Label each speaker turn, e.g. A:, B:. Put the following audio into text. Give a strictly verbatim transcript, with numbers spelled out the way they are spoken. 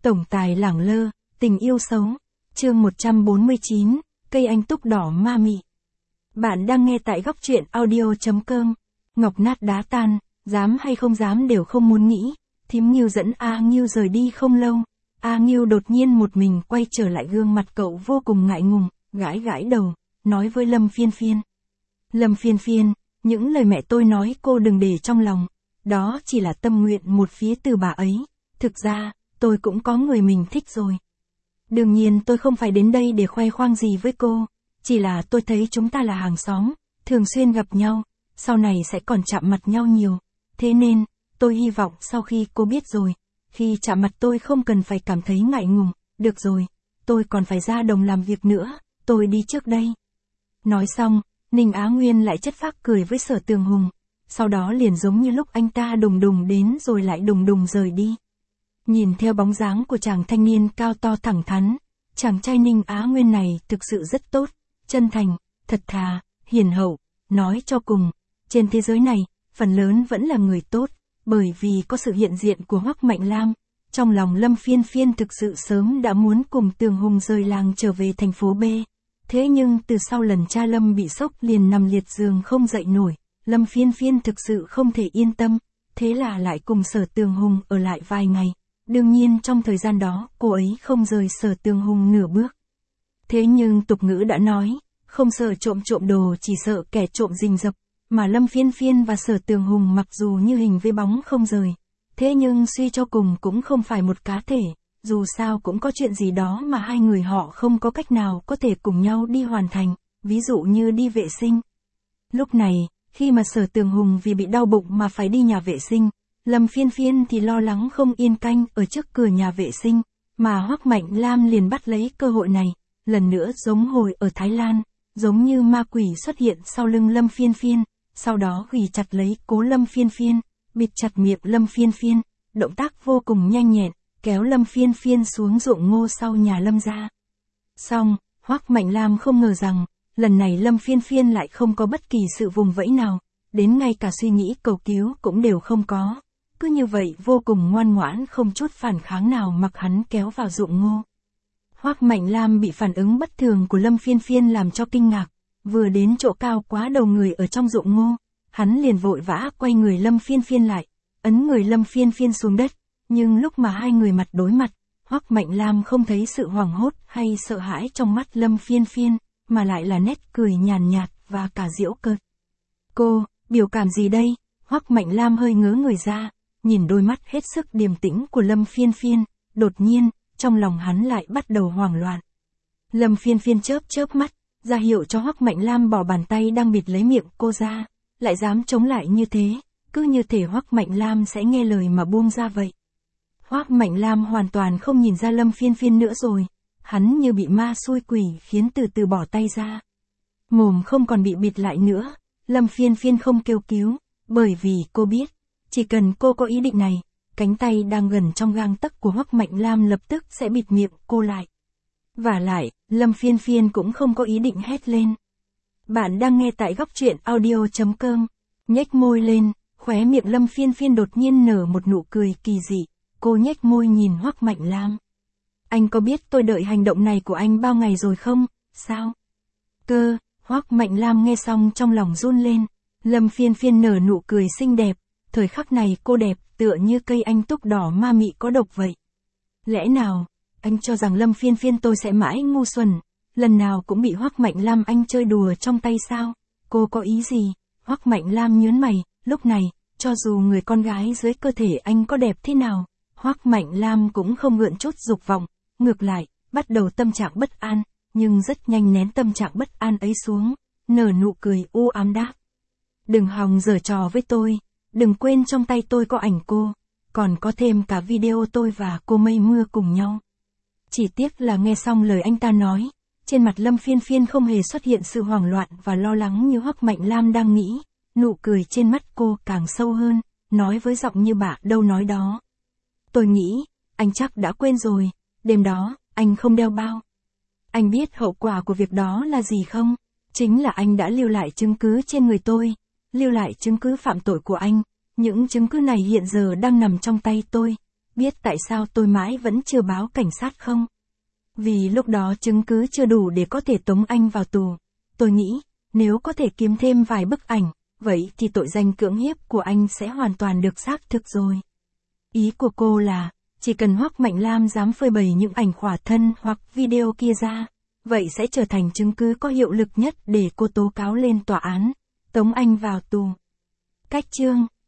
A: Tổng tài lẳng lơ, tình yêu xấu. Chương một trăm bốn mươi chín, cây anh túc đỏ ma mị. Bạn đang nghe tại góc truyện audio.com. Ngọc nát đá tan, dám hay không dám đều không muốn nghĩ. Thím Nghiêu dẫn A Nghiêu rời đi không lâu. A Nghiêu đột nhiên một mình quay trở lại, gương mặt cậu vô cùng ngại ngùng, gãi gãi đầu, nói với Lâm Phiên Phiên. Lâm Phiên Phiên, những lời mẹ tôi nói cô đừng để trong lòng. Đó chỉ là tâm nguyện một phía từ bà ấy. Thực ra, tôi cũng có người mình thích rồi. Đương nhiên tôi không phải đến đây để khoe khoang gì với cô. Chỉ là tôi thấy chúng ta là hàng xóm, thường xuyên gặp nhau, sau này sẽ còn chạm mặt nhau nhiều. Thế nên, tôi hy vọng sau khi cô biết rồi, khi chạm mặt tôi không cần phải cảm thấy ngại ngùng. Được rồi, tôi còn phải ra đồng làm việc nữa, tôi đi trước đây. Nói xong, Ninh Á Nguyên lại chất phác cười với Sở Tường Hùng. Sau đó liền giống như lúc anh ta đùng đùng đến rồi lại đùng đùng rời đi. Nhìn theo bóng dáng của chàng thanh niên cao to thẳng thắn, chàng trai Ninh Á Nguyên này thực sự rất tốt, chân thành, thật thà, hiền hậu. Nói cho cùng, trên thế giới này, phần lớn vẫn là người tốt, bởi vì có sự hiện diện của Hoắc Mạnh Lam. Trong lòng Lâm Phiên Phiên thực sự sớm đã muốn cùng Tường Hùng rời làng trở về thành phố B. Thế nhưng từ sau lần cha Lâm bị sốc liền nằm liệt giường không dậy nổi, Lâm Phiên Phiên thực sự không thể yên tâm, thế là lại cùng Sở Tường Hùng ở lại vài ngày. Đương nhiên trong thời gian đó, cô ấy không rời Sở Tường Hùng nửa bước. Thế nhưng tục ngữ đã nói, không sợ trộm trộm đồ chỉ sợ kẻ trộm rình rập, mà Lâm Phiên Phiên và Sở Tường Hùng mặc dù như hình với bóng không rời, thế nhưng suy cho cùng cũng không phải một cá thể, dù sao cũng có chuyện gì đó mà hai người họ không có cách nào có thể cùng nhau đi hoàn thành, ví dụ như đi vệ sinh. Lúc này, khi mà Sở Tường Hùng vì bị đau bụng mà phải đi nhà vệ sinh, Lâm Phiên Phiên thì lo lắng không yên canh ở trước cửa nhà vệ sinh, mà Hoắc Mạnh Lam liền bắt lấy cơ hội này, lần nữa giống hồi ở Thái Lan, giống như ma quỷ xuất hiện sau lưng Lâm Phiên Phiên, sau đó ghì chặt lấy cố Lâm Phiên Phiên, bịt chặt miệng Lâm Phiên Phiên, động tác vô cùng nhanh nhẹn, kéo Lâm Phiên Phiên xuống ruộng ngô sau nhà Lâm ra. Xong, Hoắc Mạnh Lam không ngờ rằng, lần này Lâm Phiên Phiên lại không có bất kỳ sự vùng vẫy nào, đến ngay cả suy nghĩ cầu cứu cũng đều không có. Cứ như vậy vô cùng ngoan ngoãn không chút phản kháng nào mặc hắn kéo vào ruộng ngô. Hoắc Mạnh Lam bị phản ứng bất thường của Lâm Phiên Phiên làm cho kinh ngạc, vừa đến chỗ cao quá đầu người ở trong ruộng ngô, hắn liền vội vã quay người Lâm Phiên Phiên lại, ấn người Lâm Phiên Phiên xuống đất, nhưng lúc mà hai người mặt đối mặt, Hoắc Mạnh Lam không thấy sự hoảng hốt hay sợ hãi trong mắt Lâm Phiên Phiên, mà lại là nét cười nhàn nhạt và cả giễu cợt. Cô, biểu cảm gì đây? Hoắc Mạnh Lam hơi ngớ người ra, nhìn đôi mắt hết sức điềm tĩnh của Lâm Phiên Phiên, đột nhiên, trong lòng hắn lại bắt đầu hoảng loạn. Lâm Phiên Phiên chớp chớp mắt, ra hiệu cho Hoắc Mạnh Lam bỏ bàn tay đang bịt lấy miệng cô ra, lại dám chống lại như thế, cứ như thể Hoắc Mạnh Lam sẽ nghe lời mà buông ra vậy. Hoắc Mạnh Lam hoàn toàn không nhìn ra Lâm Phiên Phiên nữa rồi, hắn như bị ma xui quỷ khiến từ từ bỏ tay ra. Mồm không còn bị bịt lại nữa, Lâm Phiên Phiên không kêu cứu, bởi vì cô biết, chỉ cần cô có ý định này, cánh tay đang gần trong gang tấc của Hoắc Mạnh Lam lập tức sẽ bịt miệng cô lại. Vả lại, Lâm Phiên Phiên cũng không có ý định hét lên. Bạn đang nghe tại góc truyện audio.com. Nhếch môi lên, khóe miệng Lâm Phiên Phiên đột nhiên nở một nụ cười kỳ dị, cô nhếch môi nhìn Hoắc Mạnh Lam. Anh có biết tôi đợi hành động này của anh bao ngày rồi không? Sao? Cơ, Hoắc Mạnh Lam nghe xong trong lòng run lên. Lâm Phiên Phiên nở nụ cười xinh đẹp, thời khắc này cô đẹp tựa như cây anh túc đỏ ma mị có độc vậy. Lẽ nào, anh cho rằng Lâm Phiên Phiên tôi sẽ mãi ngu xuẩn, lần nào cũng bị Hoắc Mạnh Lam anh chơi đùa trong tay sao? Cô có ý gì? Hoắc Mạnh Lam nhướng mày, lúc này, cho dù người con gái dưới cơ thể anh có đẹp thế nào, Hoắc Mạnh Lam cũng không gượng chút dục vọng, ngược lại, bắt đầu tâm trạng bất an, nhưng rất nhanh nén tâm trạng bất an ấy xuống, nở nụ cười u ám đáp. Đừng hòng giở trò với tôi, đừng quên trong tay tôi có ảnh cô, còn có thêm cả video tôi và cô mây mưa cùng nhau. Chỉ tiếc là nghe xong lời anh ta nói, trên mặt Lâm Phiên Phiên không hề xuất hiện sự hoảng loạn và lo lắng như Hoắc Mạnh Lam đang nghĩ, nụ cười trên mắt cô càng sâu hơn, nói với giọng như bả đâu nói đó. Tôi nghĩ, anh chắc đã quên rồi, đêm đó, anh không đeo bao. Anh biết hậu quả của việc đó là gì không? Chính là anh đã lưu lại chứng cứ trên người tôi, lưu lại chứng cứ phạm tội của anh, những chứng cứ này hiện giờ đang nằm trong tay tôi. biết tại sao tôi mãi vẫn chưa báo cảnh sát không? Vì lúc đó chứng cứ chưa đủ để có thể tống anh vào tù. Tôi nghĩ, nếu có thể kiếm thêm vài bức ảnh, vậy thì tội danh cưỡng hiếp của anh sẽ hoàn toàn được xác thực rồi. Ý của cô là, chỉ cần Hoắc Mạnh Lam dám phơi bày những ảnh khỏa thân hoặc video kia ra, vậy sẽ trở thành chứng cứ có hiệu lực nhất để cô tố cáo lên tòa án, tống anh vào tù. Cách chương